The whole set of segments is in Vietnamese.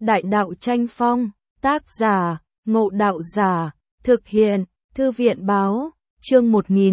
Đại đạo tranh phong, tác giả, Ngộ Đạo Giả, thực hiện, Thư viện báo, chương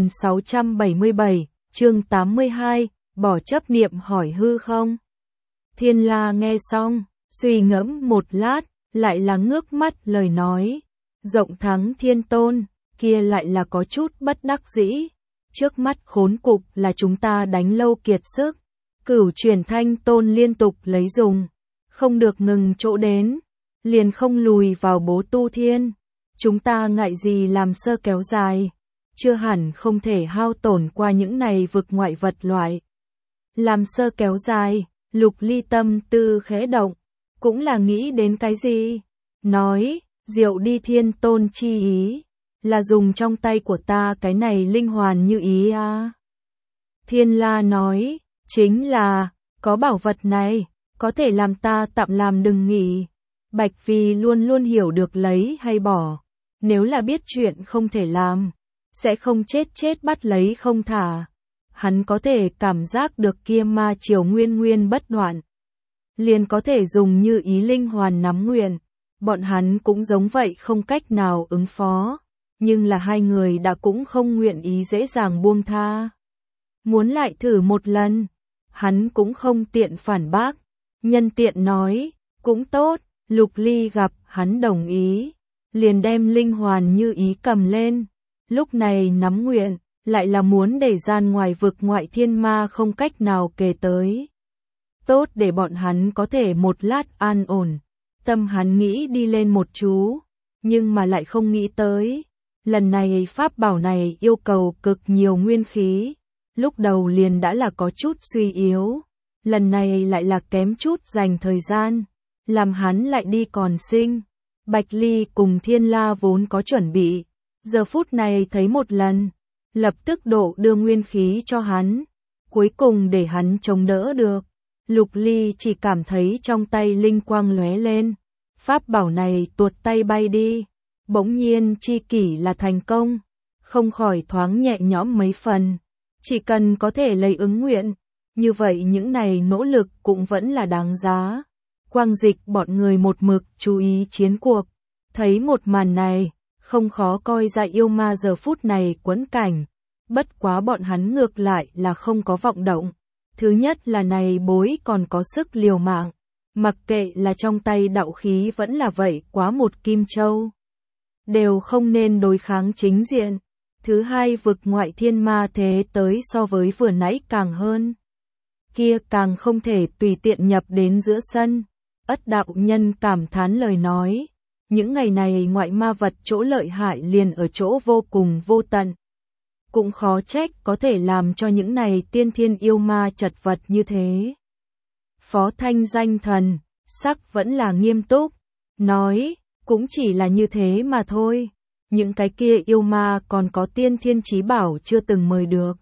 1677, chương 82, bỏ chấp niệm hỏi hư không. Thiên La nghe xong, suy ngẫm một lát, lại là ngước mắt lời nói. Rộng thắng thiên tôn, kia lại là có chút bất đắc dĩ. Trước mắt khốn cục là chúng ta đánh lâu kiệt sức. Cửu truyền thanh tôn liên tục lấy dùng. Không được ngừng chỗ đến. Liền không lùi vào bố tu thiên. Chúng ta ngại gì làm sơ kéo dài. Chưa hẳn không thể hao tổn qua những này vực ngoại vật loại. Làm sơ kéo dài, Lục Ly tâm tư khẽ động. Cũng là nghĩ đến cái gì? Nói, diệu đi thiên tôn chi ý. Là dùng trong tay của ta cái này linh hoàn như ý à? Thiên La nói, chính là, có bảo vật này, có thể làm ta tạm làm đừng nghỉ. Bạch Phi luôn luôn hiểu được lấy hay bỏ. Nếu là biết chuyện không thể làm, sẽ không chết bắt lấy không thả. Hắn có thể cảm giác được kia ma triều nguyên bất đoạn. Liền có thể dùng như ý linh hoàn nắm nguyện. Bọn hắn cũng giống vậy không cách nào ứng phó. Nhưng là hai người đã cũng không nguyện ý dễ dàng buông tha. Muốn lại thử một lần. Hắn cũng không tiện phản bác. Nhân tiện nói, cũng tốt. Lục Ly gặp hắn đồng ý. Liền đem linh hoàn như ý cầm lên. Lúc này nắm nguyện, lại là muốn để gian ngoài vực ngoại thiên ma không cách nào kề tới. Tốt để bọn hắn có thể một lát an ổn. Tâm hắn nghĩ đi lên một chú, nhưng mà lại không nghĩ tới. Lần này pháp bảo này yêu cầu cực nhiều nguyên khí. Lúc đầu liền đã là có chút suy yếu. Lần này lại là kém chút dành thời gian. Làm hắn lại đi còn sinh. Bạch Ly cùng Thiên La vốn có chuẩn bị. Giờ phút này thấy một lần. Lập tức độ đưa nguyên khí cho hắn. Cuối cùng để hắn chống đỡ được. Lục Ly chỉ cảm thấy trong tay linh quang lóe lên. Pháp bảo này tuột tay bay đi. Bỗng nhiên chi kỷ là thành công. Không khỏi thoáng nhẹ nhõm mấy phần. Chỉ cần có thể lấy ứng nguyện. Như vậy những này nỗ lực cũng vẫn là đáng giá. Quang Dịch bọn người một mực chú ý chiến cuộc. Thấy một màn này, không khó coi ra yêu ma giờ phút này quẫn cảnh. Bất quá bọn hắn ngược lại là không có vọng động. Thứ nhất là này bối còn có sức liều mạng. Mặc kệ là trong tay đạo khí vẫn là vậy quá một kim châu. Đều không nên đối kháng chính diện. Thứ hai vực ngoại thiên ma thế tới so với vừa nãy càng hơn. Kia càng không thể tùy tiện nhập đến giữa sân. Ất đạo nhân cảm thán lời nói. Những ngày này ngoại ma vật chỗ lợi hại liền ở chỗ vô cùng vô tận. Cũng khó trách có thể làm cho những này tiên thiên yêu ma chật vật như thế. Phó Thanh danh thần, sắc vẫn là nghiêm túc. Nói, cũng chỉ là như thế mà thôi. Những cái kia yêu ma còn có tiên thiên chí bảo chưa từng mời được.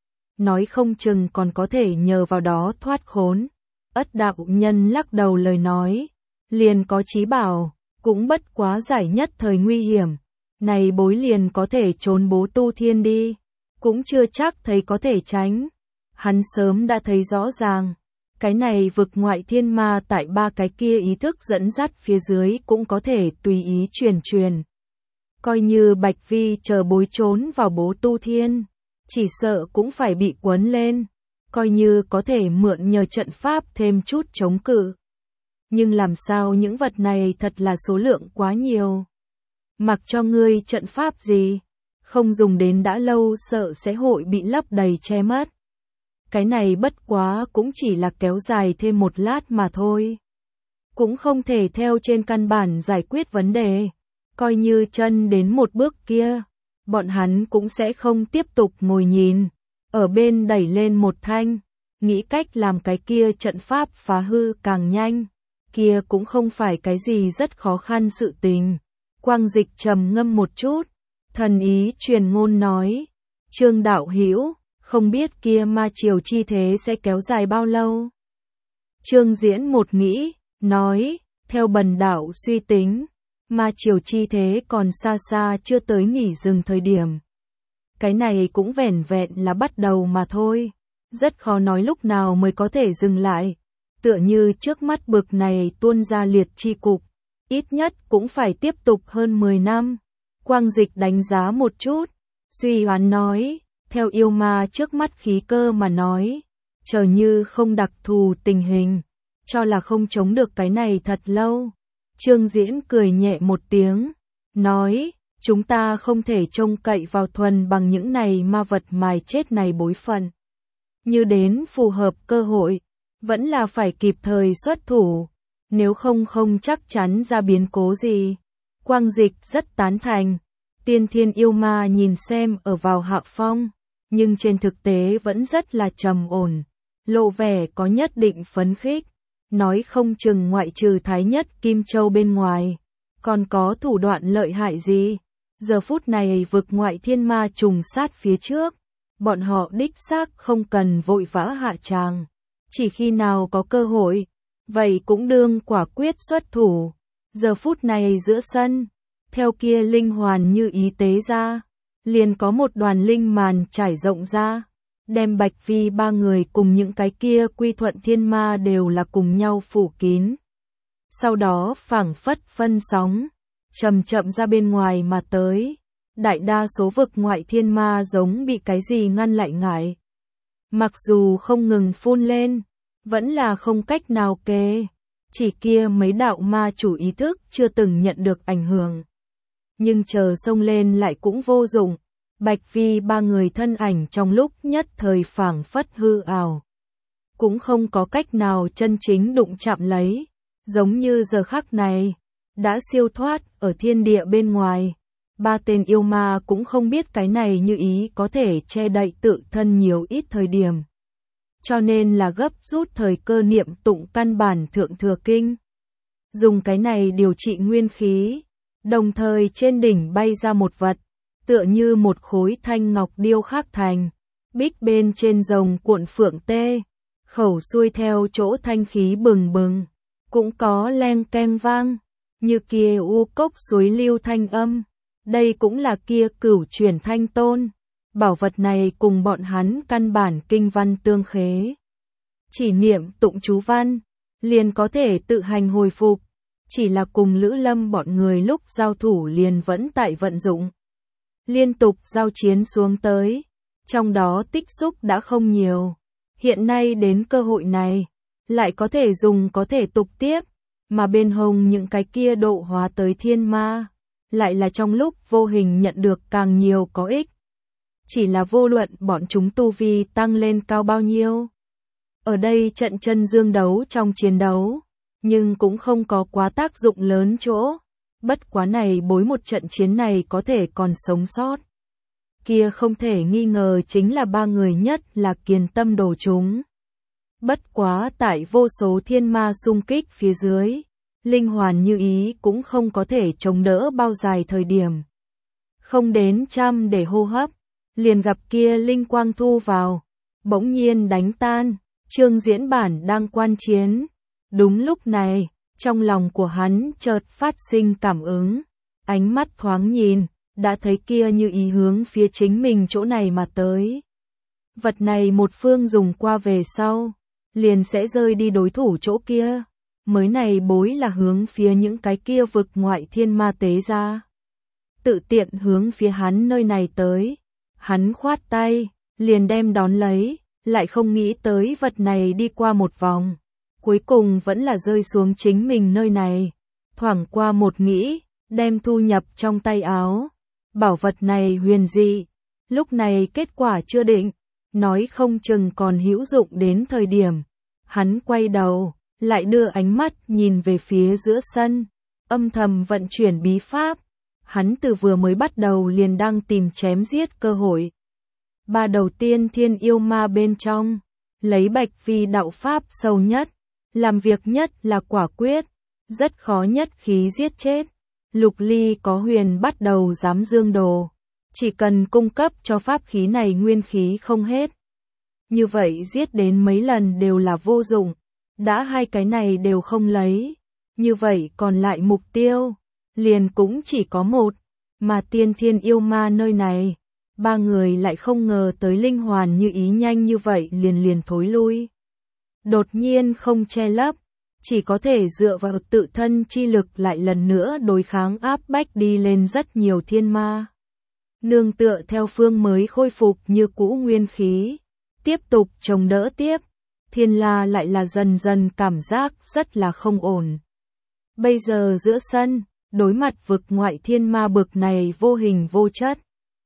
Nói không chừng còn có thể nhờ vào đó thoát khốn. Ất đạo nhân lắc đầu lời nói. Liền có chí bảo, cũng bất quá giải nhất thời nguy hiểm. Này bối liền có thể trốn bố tu thiên đi. Cũng chưa chắc thấy có thể tránh. Hắn sớm đã thấy rõ ràng. Cái này vực ngoại thiên ma tại ba cái kia ý thức dẫn dắt phía dưới cũng có thể tùy ý truyền. Coi như Bạch Vi chờ bối trốn vào bố tu thiên. Chỉ sợ cũng phải bị quấn lên. Coi như có thể mượn nhờ trận pháp thêm chút chống cự. Nhưng làm sao những vật này thật là số lượng quá nhiều. Mặc cho ngươi trận pháp gì. Không dùng đến đã lâu sợ sẽ hội bị lấp đầy che mất. Cái này bất quá cũng chỉ là kéo dài thêm một lát mà thôi. Cũng không thể theo trên căn bản giải quyết vấn đề. Coi như chân đến một bước kia. Bọn hắn cũng sẽ không tiếp tục ngồi nhìn. Ở bên đẩy lên một thanh. Nghĩ cách làm cái kia trận pháp phá hư càng nhanh. Kia cũng không phải cái gì rất khó khăn sự tình. Quang Dịch trầm ngâm một chút. Thần ý truyền ngôn nói. Trương đạo hữu, không biết kia ma triều chi thế sẽ kéo dài bao lâu. Trương Diễn một nghĩ, nói, theo bần đạo suy tính. Ma triều chi thế còn xa xa chưa tới nghỉ dừng thời điểm. Cái này cũng vẻn vẹn là bắt đầu mà thôi. Rất khó nói lúc nào mới có thể dừng lại. tựa như trước mắt bực này tuôn ra liệt chi cục, ít nhất cũng phải tiếp tục hơn 10 năm. Quang Dịch đánh giá một chút, suy đoán nói, theo yêu ma trước mắt khí cơ mà nói, chờ như không đặc thù tình hình, cho là không chống được cái này thật lâu. Trương Diễn cười nhẹ một tiếng, nói, chúng ta không thể trông cậy vào thuần bằng những này ma vật mài chết này bối phận. Như đến phù hợp cơ hội, vẫn là phải kịp thời xuất thủ, nếu không không chắc chắn ra biến cố gì. Quang Dịch rất tán thành, tiên thiên yêu ma nhìn xem ở vào hạ phong, nhưng trên thực tế vẫn rất là trầm ổn, lộ vẻ có nhất định phấn khích, nói không chừng ngoại trừ Thái Nhất Kim Châu bên ngoài, còn có thủ đoạn lợi hại gì. Giờ phút này vực ngoại thiên ma trùng sát phía trước, bọn họ đích xác không cần vội vã hạ tràng, chỉ khi nào có cơ hội, vậy cũng đương quả quyết xuất thủ. Giờ phút này giữa sân, theo kia linh hoàn như ý tế ra, liền có một đoàn linh màn trải rộng ra, đem Bạch Vi ba người cùng những cái kia quy thuận thiên ma đều là cùng nhau phủ kín. Sau đó phảng phất phân sóng, chậm chậm ra bên ngoài mà tới. Đại đa số vực ngoại thiên ma giống bị cái gì ngăn lại ngại. Mặc dù không ngừng phun lên, vẫn là không cách nào kê. Chỉ kia mấy đạo ma chủ ý thức chưa từng nhận được ảnh hưởng. Nhưng chờ xông lên lại cũng vô dụng. Bạch Vi ba người thân ảnh trong lúc nhất thời phảng phất hư ảo. Cũng không có cách nào chân chính đụng chạm lấy. Giống như giờ khắc này, đã siêu thoát ở thiên địa bên ngoài. Ba tên yêu ma cũng không biết cái này như ý có thể che đậy tự thân nhiều ít thời điểm. Cho nên là gấp rút thời cơ niệm tụng căn bản thượng thừa kinh. Dùng cái này điều trị nguyên khí, đồng thời trên đỉnh bay ra một vật, tựa như một khối thanh ngọc điêu khắc thành, bích bên trên rồng cuộn phượng tê, khẩu xuôi theo chỗ thanh khí bừng bừng, cũng có leng keng vang, như kia u cốc suối lưu thanh âm. Đây cũng là kia cửu chuyển thanh tôn. Bảo vật này cùng bọn hắn căn bản kinh văn tương khế. Chỉ niệm tụng chú văn, liền có thể tự hành hồi phục. Chỉ là cùng Lữ Lâm bọn người lúc giao thủ liền vẫn tại vận dụng. Liên tục giao chiến xuống tới. Trong đó tích xúc đã không nhiều. Hiện nay đến cơ hội này, lại có thể dùng có thể tục tiếp. Mà bên hông những cái kia độ hóa tới thiên ma, lại là trong lúc vô hình nhận được càng nhiều có ích. Chỉ là vô luận bọn chúng tu vi tăng lên cao bao nhiêu. Ở đây trận chân dương đấu trong chiến đấu, nhưng cũng không có quá tác dụng lớn chỗ. Bất quá này bối một trận chiến này có thể còn sống sót. Kia không thể nghi ngờ chính là ba người nhất là kiền tâm đồ chúng. Bất quá tại vô số thiên ma xung kích phía dưới, linh hoàn như ý cũng không có thể chống đỡ bao dài thời điểm. Không đến trăm để hô hấp, liền gặp kia linh quang thu vào, bỗng nhiên đánh tan. Trương Diễn bản đang quan chiến. Đúng lúc này, trong lòng của hắn chợt phát sinh cảm ứng, ánh mắt thoáng nhìn, đã thấy kia như ý hướng phía chính mình chỗ này mà tới. Vật này một phương dùng qua về sau, liền sẽ rơi đi đối thủ chỗ kia. Mới này bối là hướng phía những cái kia vực ngoại thiên ma tế ra. Tự tiện hướng phía hắn nơi này tới. Hắn khoát tay, liền đem đón lấy, lại không nghĩ tới vật này đi qua một vòng. Cuối cùng vẫn là rơi xuống chính mình nơi này. Thoảng qua một nghĩ, đem thu nhập trong tay áo. Bảo vật này huyền dị. Lúc này kết quả chưa định, nói không chừng còn hữu dụng đến thời điểm. Hắn quay đầu, lại đưa ánh mắt nhìn về phía giữa sân, âm thầm vận chuyển bí pháp. Hắn từ vừa mới bắt đầu liền đang tìm chém giết cơ hội. Ba đầu tiên thiên yêu ma bên trong, lấy Bạch Vi đạo pháp sâu nhất, làm việc nhất là quả quyết, rất khó nhất khí giết chết. Lục Ly có huyền bắt đầu dám dương đồ, chỉ cần cung cấp cho pháp khí này nguyên khí không hết. Như vậy giết đến mấy lần đều là vô dụng, đã hai cái này đều không lấy, như vậy còn lại mục tiêu, liền cũng chỉ có một, mà tiên thiên yêu ma nơi này, ba người lại không ngờ tới linh hoàn như ý nhanh như vậy liền thối lui. đột nhiên không che lấp, chỉ có thể dựa vào tự thân chi lực lại lần nữa đối kháng áp bách đi lên rất nhiều thiên ma. Nương tựa theo phương mới khôi phục như cũ nguyên khí, tiếp tục chống đỡ tiếp, Thiên La lại là dần dần cảm giác rất là không ổn. Bây giờ giữa sân, đối mặt vực ngoại thiên ma bực này vô hình vô chất,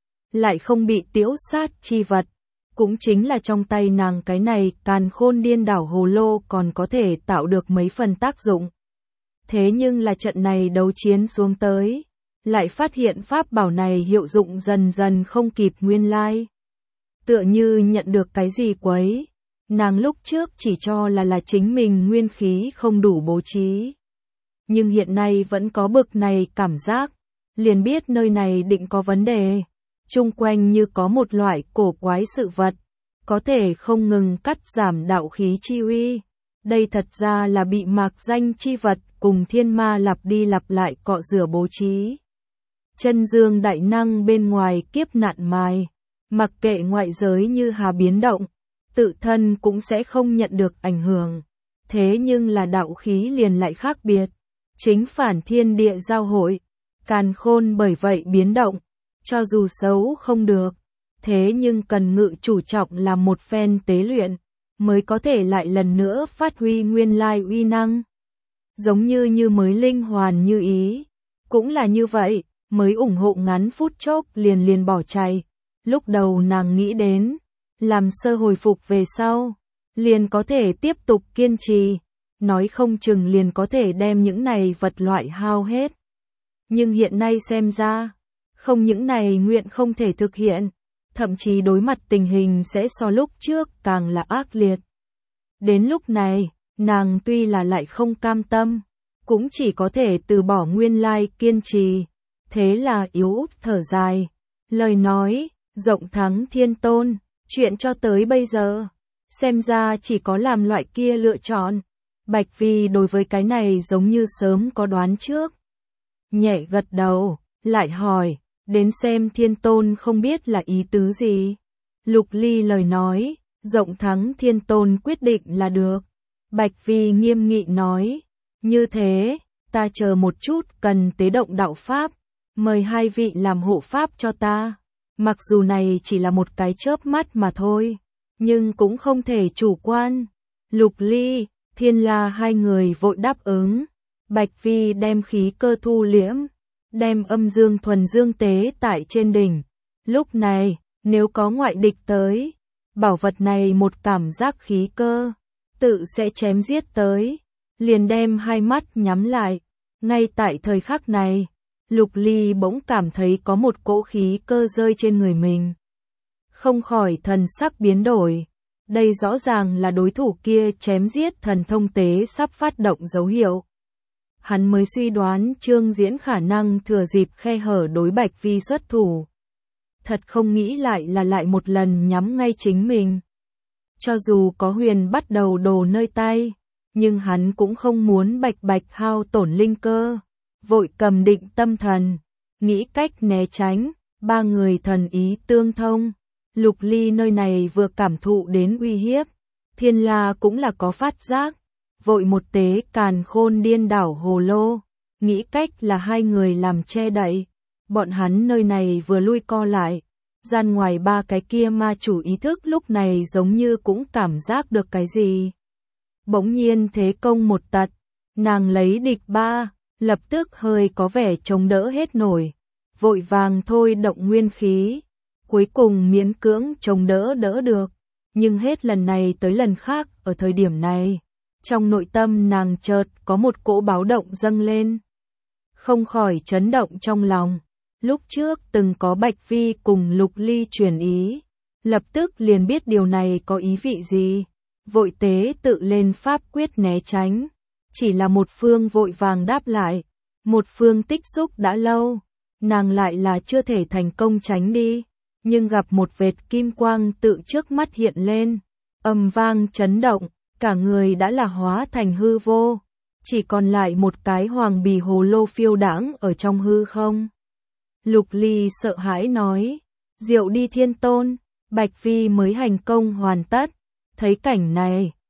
lại không bị tiễu sát chi vật, cũng chính là trong tay nàng cái này càn khôn điên đảo hồ lô còn có thể tạo được mấy phần tác dụng. Thế nhưng là trận này đấu chiến xuống tới, lại phát hiện pháp bảo này hiệu dụng dần dần không kịp nguyên lai. Tựa như nhận được cái gì quấy, nàng lúc trước chỉ cho là chính mình nguyên khí không đủ bố trí. Nhưng hiện nay vẫn có bực này cảm giác, liền biết nơi này định có vấn đề. Chung quanh như có một loại cổ quái sự vật, có thể không ngừng cắt giảm đạo khí chi uy. Đây thật ra là bị mạc danh chi vật cùng thiên ma lặp đi lặp lại cọ rửa bố trí. Chân dương đại năng bên ngoài kiếp nạn mài, mặc kệ ngoại giới như hà biến động, tự thân cũng sẽ không nhận được ảnh hưởng. Thế nhưng là đạo khí liền lại khác biệt. Chính phản thiên địa giao hội, càn khôn bởi vậy biến động, cho dù xấu không được, thế nhưng cần ngự chủ trọng làm một phen tế luyện, mới có thể lại lần nữa phát huy nguyên lai uy năng. Giống như mới linh hoàn như ý, cũng là như vậy, mới ủng hộ ngắn phút chốc liền bỏ chạy. Lúc đầu nàng nghĩ đến, làm sơ hồi phục về sau, liền có thể tiếp tục kiên trì, nói không chừng liền có thể đem những này vật loại hao hết. Nhưng hiện nay xem ra, không những này nguyện không thể thực hiện, thậm chí đối mặt tình hình sẽ so lúc trước càng là ác liệt. Đến lúc này, nàng tuy là lại không cam tâm, cũng chỉ có thể từ bỏ nguyên lai kiên trì, thế là yếu út thở dài. Lời nói, rộng thắng thiên tôn, chuyện cho tới bây giờ, xem ra chỉ có làm loại kia lựa chọn. Bạch Vi đối với cái này giống như sớm có đoán trước. Nhẹ gật đầu, lại hỏi, đến xem thiên tôn không biết là ý tứ gì. Lục Ly lời nói, rộng thắng thiên tôn quyết định là được. Bạch Vi nghiêm nghị nói, như thế, ta chờ một chút cần tế động đạo pháp, mời hai vị làm hộ pháp cho ta. Mặc dù này chỉ là một cái chớp mắt mà thôi, nhưng cũng không thể chủ quan. Lục Ly, Thiên La hai người vội đáp ứng. Bạch Vi đem khí cơ thu liễm, đem âm dương thuần dương tế tại trên đỉnh. Lúc này, nếu có ngoại địch tới, bảo vật này một cảm giác khí cơ, tự sẽ chém giết tới, liền đem hai mắt nhắm lại. Ngay tại thời khắc này, Lục Ly bỗng cảm thấy có một cỗ khí cơ rơi trên người mình. Không khỏi thần sắc biến đổi. Đây rõ ràng là đối thủ kia chém giết thần thông tế sắp phát động dấu hiệu. Hắn mới suy đoán Trương Diễn khả năng thừa dịp khe hở đối Bạch Vi xuất thủ. Thật không nghĩ lại một lần nhắm ngay chính mình. Cho dù có huyền bắt đầu đồ nơi tay, nhưng hắn cũng không muốn bạch hao tổn linh cơ. Vội cầm định tâm thần, nghĩ cách né tránh, ba người thần ý tương thông. Lục Ly nơi này vừa cảm thụ đến uy hiếp, Thiên La cũng là có phát giác, vội một tế càn khôn điên đảo hồ lô, nghĩ cách là hai người làm che đậy. Bọn hắn nơi này vừa lui co lại, gian ngoài ba cái kia ma chủ ý thức lúc này giống như cũng cảm giác được cái gì. Bỗng nhiên thế công một tật, nàng lấy địch ba, lập tức hơi có vẻ chống đỡ hết nổi, vội vàng thôi động nguyên khí. Cuối cùng miễn cưỡng chống đỡ được, nhưng hết lần này tới lần khác ở thời điểm này, trong nội tâm nàng chợt có một cỗ báo động dâng lên. Không khỏi chấn động trong lòng, lúc trước từng có Bạch Vi cùng Lục Ly truyền ý, lập tức liền biết điều này có ý vị gì, vội tế tự lên pháp quyết né tránh, chỉ là một phương vội vàng đáp lại, một phương tích xúc đã lâu, nàng lại là chưa thể thành công tránh đi. Nhưng gặp một vệt kim quang tự trước mắt hiện lên, âm vang chấn động, cả người đã là hóa thành hư vô, chỉ còn lại một cái hoàng bì hồ lô phiêu đãng ở trong hư không. Lục Ly sợ hãi nói, diệu đi thiên tôn. Bạch Vi mới hành công hoàn tất, thấy cảnh này,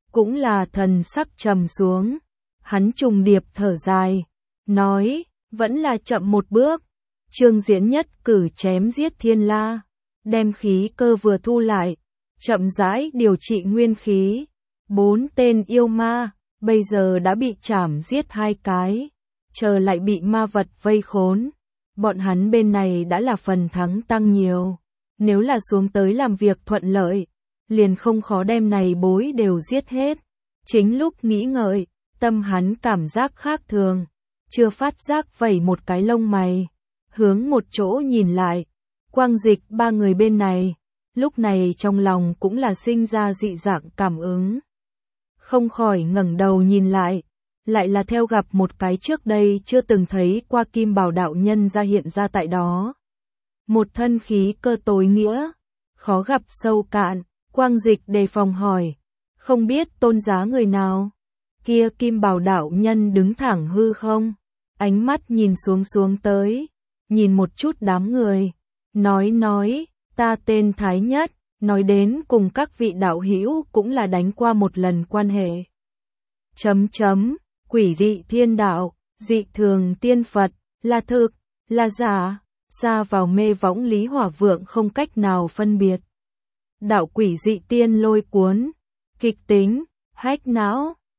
cũng là thần sắc trầm xuống. Hắn trùng điệp thở dài, nói, vẫn là chậm một bước. Trương Diễn nhất cử chém giết thiên la, đem khí cơ vừa thu lại, chậm rãi điều trị nguyên khí. 4 tên yêu ma, bây giờ đã bị chảm giết 2 cái, chờ lại bị ma vật vây khốn. Bọn hắn bên này đã là phần thắng tăng nhiều, nếu là xuống tới làm việc thuận lợi, liền không khó đem này bối đều giết hết. Chính lúc nghĩ ngợi, tâm hắn cảm giác khác thường, chưa phát giác vẩy một cái lông mày, hướng một chỗ nhìn lại, Quang Dịch 3 người bên này, lúc này trong lòng cũng là sinh ra dị dạng cảm ứng. Không khỏi ngẩng đầu nhìn lại là theo gặp một cái trước đây chưa từng thấy qua Kim Bảo đạo nhân ra hiện ra tại đó. Một thân khí cơ tối nghĩa, khó gặp sâu cạn. Quang Dịch đề phòng hỏi, không biết tôn giá người nào? Kia Kim Bảo đạo nhân đứng thẳng hư không, ánh mắt nhìn xuống tới, nhìn một chút đám người, nói, ta tên Thái Nhất, nói đến cùng các vị đạo hữu cũng là đánh qua một lần quan hệ. Quỷ dị thiên đạo, dị thường tiên Phật, là thực, là giả, xa vào mê võng Lý Hỏa Vượng không cách nào phân biệt. Đạo quỷ dị tiên lôi cuốn, kịch tính, hách não,